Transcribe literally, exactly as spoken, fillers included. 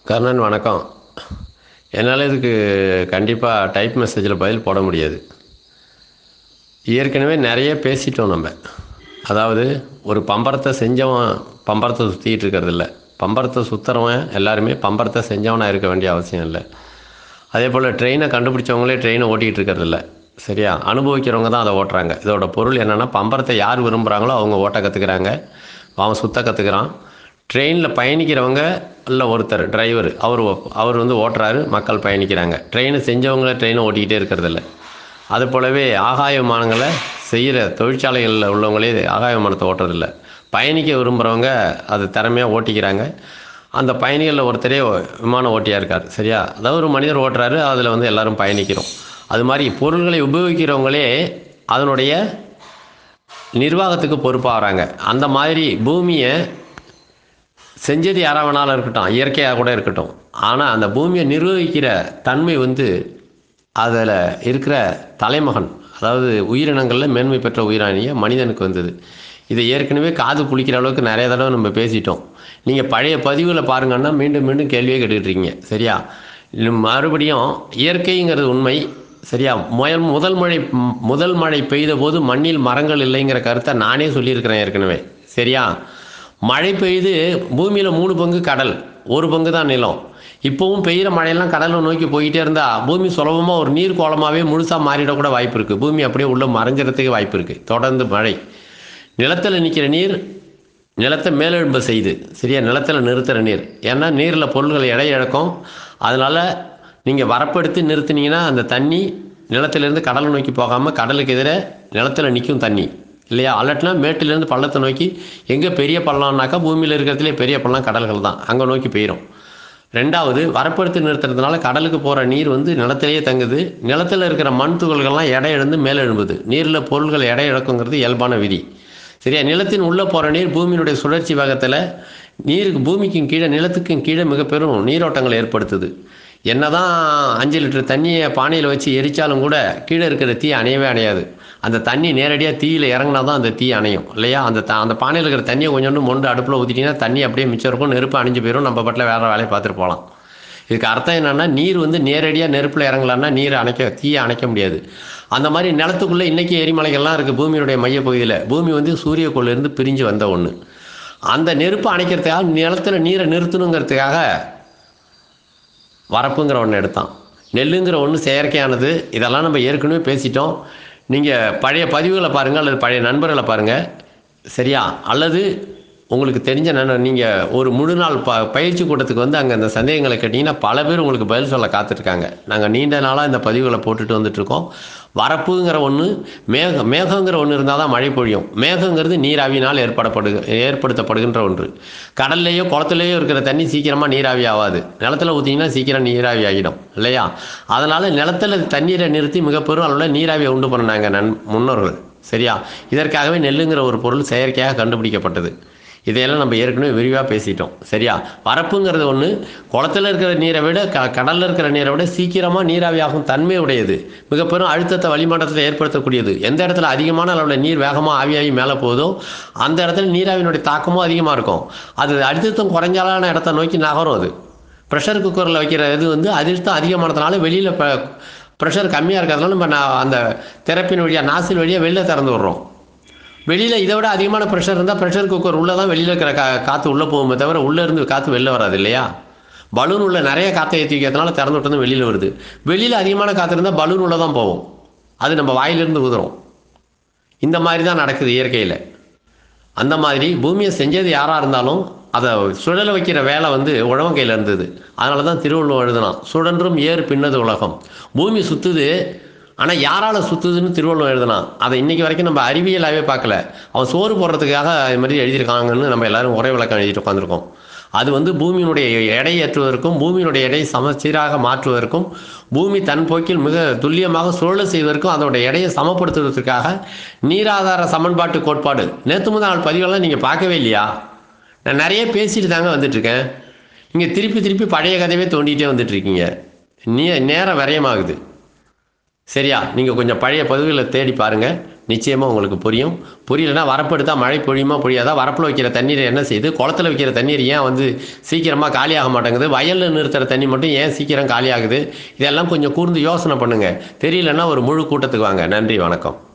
கர்ணன் வணக்கம். என்னால் இதுக்கு கண்டிப்பாக டைப் மெசேஜில் பதில் போட முடியாது. ஏற்கனவே நிறைய பேசிட்டோம் நம்ம. அதாவது ஒரு பம்பரத்தை செஞ்சவன் பம்பரத்தை சுற்றிக்கிட்டு இருக்கிறது இல்லை. பம்பரத்தை சுற்றுறவன் எல்லாருமே பம்பரத்தை செஞ்சவனாக இருக்க வேண்டிய அவசியம் இல்லை. அதே போல் ட்ரெயினை கண்டுபிடிச்சவங்களே ட்ரெயினை ஓட்டிகிட்டு இருக்கிறது இல்லை. சரியா? அனுபவிக்கிறவங்க தான் அதை ஓட்டுறாங்க. இதோட பொருள் என்னென்னா, பம்பரத்தை யார் விரும்புகிறாங்களோ அவங்க ஓட்ட கற்றுக்கிறாங்க, அவன் சுத்த கற்றுக்கிறான். ட்ரெயினில் பயணிக்கிறவங்க இல்லை, ஒருத்தர் டிரைவர் அவர் அவர் வந்து ஓட்டுறாரு, மக்கள் பயணிக்கிறாங்க. ட்ரெயினை செஞ்சவங்கள ட்ரெயினை ஓட்டிக்கிட்டே இருக்கிறதில்ல. அது போலவே ஆகாய விமானங்களை செய்கிற தொழிற்சாலைகளில் உள்ளவங்களே ஆகாய விமானத்தை ஓட்டுறதில்ல. பயணிக்க விரும்புகிறவங்க அது திறமையாக ஓட்டிக்கிறாங்க. அந்த பயணிகளில் ஒருத்தரே விமான ஓட்டியாக இருக்கார். சரியா? அதாவது ஒரு மனிதர் ஓட்டுறாரு, அதில் வந்து எல்லோரும் பயணிக்கிறோம். அது மாதிரி பொருள்களை உபயோகிக்கிறவங்களே அதனுடைய நிர்வாகத்துக்கு பொறுப்பாகிறாங்க. அந்த மாதிரி பூமியை செஞ்சது யாராக வேணாலும் இருக்கட்டும், இயற்கையாக கூட இருக்கட்டும், ஆனால் அந்த பூமியை நிர்வகிக்கிற தன்மை வந்து அதில் இருக்கிற தலைமகன், அதாவது உயிரினங்களில் மேன்மை பெற்ற உயிரானிய மனிதனுக்கு வந்தது. இதை ஏற்கனவே காது புளிக்கிற அளவுக்கு நிறைய தடவை நம்ம பேசிட்டோம். நீங்கள் பழைய பதிவுகளை பாருங்கன்னா மீண்டும் மீண்டும் கேள்வியே கேட்டுக்கிட்டு இருக்கீங்க. சரியா? மறுபடியும் இயற்கைங்கிறது உண்மை. சரியா? முதல் முதல் மழை முதல் மழை பெய்த போது மண்ணில் மரங்கள் இல்லைங்கிற கருத்தை நானே சொல்லியிருக்கிறேன் ஏற்கனவே. சரியா? மழை பெய்து பூமியில் மூணு பங்கு கடல், ஒரு பங்கு தான் நிலம். இப்போவும் பெய்கிற மழையெல்லாம் கடலை நோக்கி போய்கிட்டே இருந்தால் பூமி சுலபமாக ஒரு நீர் கோலமாகவே முழுசாக மாறிடக்கூட வாய்ப்பு இருக்குது. பூமி அப்படியே உள்ளே மறைஞ்சிடத்துக்கு வாய்ப்பு இருக்குது. தொடர்ந்து மழை நிலத்தில் நிற்கிற நீர் நிலத்தை மேலெழும்ப செய்யுது. சரியா? நிலத்தில் நிறுத்துகிற நீர், ஏன்னா நீரில் பொருள்கள் எடை இழக்கும். அதனால் நீங்கள் வரப்படுத்தி நிறுத்தினீங்கன்னா அந்த தண்ணி நிலத்திலேருந்து கடலை நோக்கி போகாமல் கடலுக்கு எதிராக நிலத்தில் நிற்கும் தண்ணி இல்லையா? அல்லட்டினா மேட்டிலேருந்து பள்ளத்தை நோக்கி, எங்கே பெரிய பள்ளம்னாக்கா பூமியில் இருக்கிறதுலே பெரிய பள்ளம் கடல்கள் தான், அங்கே நோக்கி போயிடும். ரெண்டாவது, வரப்படுத்தி நிறுத்துறதுனால கடலுக்கு போகிற நீர் வந்து நிலத்திலேயே தங்குது. நிலத்தில் இருக்கிற மண் துகள்கள்லாம் எடை இழந்து மேலே எழும்புது. நீரில் பொருள்கள் எடை இழக்குங்கிறது இயல்பான விதி. சரியா? நிலத்தின் உள்ளே போகிற நீர் பூமியினுடைய சுழற்சி வேகத்தில் நீருக்கு பூமிக்கும் கீழே நிலத்துக்கும் கீழே மிக பெரும் நீரோட்டங்கள் ஏற்படுத்துது. என்ன தான் அஞ்சு லிட்டர் தண்ணியை பானையில் வச்சு எரித்தாலும் கூட கீழே இருக்கிற தீ அணையவே அணையாது. அந்த தண்ணி நேரடியாக தீயில் இறங்கினா தான் அந்த தீ அணையும் இல்லையா? அந்த த அந்த பானையில் இருக்கிற தண்ணியை கொஞ்சோண்டு மொண்டு அடுப்பில் ஊற்றிட்டிங்கன்னா தண்ணி அப்படியே மிச்சம் இருக்கும், நெருப்பு அணைஞ்சு போயிடும், நம்ம பாட்டில் வேறு வேலையை பார்த்துட்டு போகலாம். இதுக்கு அர்த்தம் என்னென்னா, நீர் வந்து நேரடியாக நெருப்பில் இறங்கலான்னா நீரை அணைக்க தீயை அணைக்க முடியாது. அந்த மாதிரி நிலத்துக்குள்ளே இன்றைக்கி எரிமலைகள்லாம் இருக்குது. பூமியினுடைய மையப்பகுதியில் பூமி வந்து சூரியக்கோளிலிருந்து பிரிஞ்சு வந்த ஒன்று. அந்த நெருப்பு அணைக்கிறதுக்காக நிலத்தில் நீரை நிறுத்தணுங்கிறதுக்காக வரப்புங்கிற ஒன்று எடுத்தான். நெல்லுங்கிற ஒன்று செயற்கையானது. இதெல்லாம் நம்ம ஏற்கனவே பேசிட்டோம். நீங்கள் பழைய பதிவுகளை பாருங்கள், அல்லது பழைய நண்பர்களை பாருங்கள். சரியா? அல்லது உங்களுக்கு தெரிஞ்ச நண்பர், நீங்கள் ஒரு முழு நாள் ப பயிற்சி கூட்டத்துக்கு வந்து அங்கே அந்த சந்தேகங்களை கேட்டிங்கன்னா பல பேர் உங்களுக்கு பதில் சொல்ல காத்துட்ருக்காங்க. நாங்கள் நீண்ட நாளாக இந்த பதிவுகளை போட்டுட்டு வந்துட்ருக்கோம். வரப்புங்கிற ஒன்று, மேக மேகங்கிற ஒன்று இருந்தால் தான் மழை பொழியும். மேகங்கிறது நீராவினால் ஏற்படப்படு ஏற்படுத்தப்படுகின்ற ஒன்று. கடல்லையோ குளத்துலேயோ இருக்கிற தண்ணி சீக்கிரமாக நீராவி ஆகாது. நிலத்தில் ஊற்றிங்கன்னா சீக்கிரம் நீராவி ஆகிடும் இல்லையா? அதனால் நிலத்தில் தண்ணீரை நிறுத்தி மிகப்பெரும் அளவில் நீராவியை உண்டு பண்ணினாங்க நன் முன்னோர்கள். சரியா? இதற்காகவே நெல்லுங்கிற ஒரு பொருள் செயற்கையாக கண்டுபிடிக்கப்பட்டது. இதையெல்லாம் நம்ம ஏற்கனவே விரிவாக பேசிட்டோம். சரியா? வரப்புங்கிறது ஒன்று குளத்தில் இருக்கிற நீரை விட க கடலில் இருக்கிற நீரை விட சீக்கிரமாக நீராவியாகும் தன்மை உடையது. மிக பெரும் அழுத்தத்தை வளிமண்டலத்தில் ஏற்படுத்தக்கூடியது. எந்த இடத்துல அதிகமான அளவில் நீர் வேகமாக ஆவியாகி மேலே போகுதோ அந்த இடத்துல நீராவினுடைய தாக்கமும் அதிகமாக இருக்கும். அது அழுத்தம் குறைஞ்சாலான இடத்த நோக்கி நகரும். அது ப்ரெஷர் குக்கரில் வைக்கிற இது வந்து அழுத்தம் அதிகமானதுனால வெளியில் ப ப்ரெஷர் கம்மியாக இருக்கிறதுனால நம்ம நான் அந்த திறப்பின் வழியாக நாசில் வழியாக வெளியில் திறந்து விடுறோம். வெளியில் இதை விட அதிகமான ப்ரெஷர் இருந்தால் ப்ரெஷர் குக்கர் உள்ளே தான் வெளியில் இருக்கிற கா காற்று உள்ளே போகுமே தவிர உள்ளே இருந்து காற்று வெளில வராது இல்லையா? பலூன் உள்ள நிறைய காற்றை ஏற்றி வைக்கிறதுனால திறந்து விட்டு வெளியில் வருது. வெளியில் அதிகமான காற்று இருந்தால் பலூன் உள்ளே தான் போகும். அது நம்ம வாயிலிருந்து ஊதுறோம். இந்த மாதிரி தான் நடக்குது இயற்கையில். அந்த மாதிரி பூமியை செஞ்சது யாராக இருந்தாலும் அதை சுழல வைக்கிற வேலை வந்து உழவன் கையில் இருந்தது. அதனால தான் திருவள்ளுவர் எழுதினான், சுழன்றும் ஏறு பின்னது உலகம். பூமி சுற்றுது, ஆனால் யாரால் சுற்றுதுன்னு திருவள்ளுவர் எழுதினான். அதை இன்றைக்கி வரைக்கும் நம்ம அறிவியலாகவே பார்க்கல. அவன் சோறு போடுறதுக்காக இது மாதிரி எழுதியிருக்காங்கன்னு நம்ம எல்லோரும் ஒரே விளக்கம் எழுதிட்டு உட்காந்துருக்கோம். அது வந்து பூமியினுடைய எடை ஏற்றுவதற்கும் பூமியினுடைய எடை சமச்சீராக மாற்றுவதற்கும் பூமி தன் போக்கில் மிக துல்லியமாக சுழல செய்வதற்கும் அதோடைய எடையை சமப்படுத்துவதற்காக நீராதார சமன்பாட்டு கோட்பாடு. நேற்று முதல் நாள் பதிவெல்லாம் நீங்கள் பார்க்கவே இல்லையா? நான் நிறைய பேசிட்டு தாங்க வந்துட்டுருக்கேன். நீங்கள் திருப்பி திருப்பி பழைய கதையவே தோண்டிகிட்டே வந்துட்டுருக்கீங்க. நீ நேரம் விரயமாகுது. சரியா? நீங்கள் கொஞ்சம் பழைய பதிவுகளை தேடி பாருங்கள். நிச்சயமாக உங்களுக்கு புரியும். புரியலைன்னா வரப்பு எடுத்தா மழை பொழியுமா பொழியாதா? வரப்புல வைக்கிற தண்ணீர் என்ன செய்யுது? குளத்துல வைக்கிற தண்ணீர் ஏன் வந்து சீக்கிரமா காலியாக மாட்டேங்குது? வயல்ல நிறுத்துற தண்ணி மட்டும் ஏன் சீக்கிரம் காலியாகுது? இதெல்லாம் கொஞ்சம் கூர்ந்து யோசனை பண்ணுங்க. தெரியலன்னா ஒரு முழு கூட்டத்துக்கு வாங்க. நன்றி, வணக்கம்.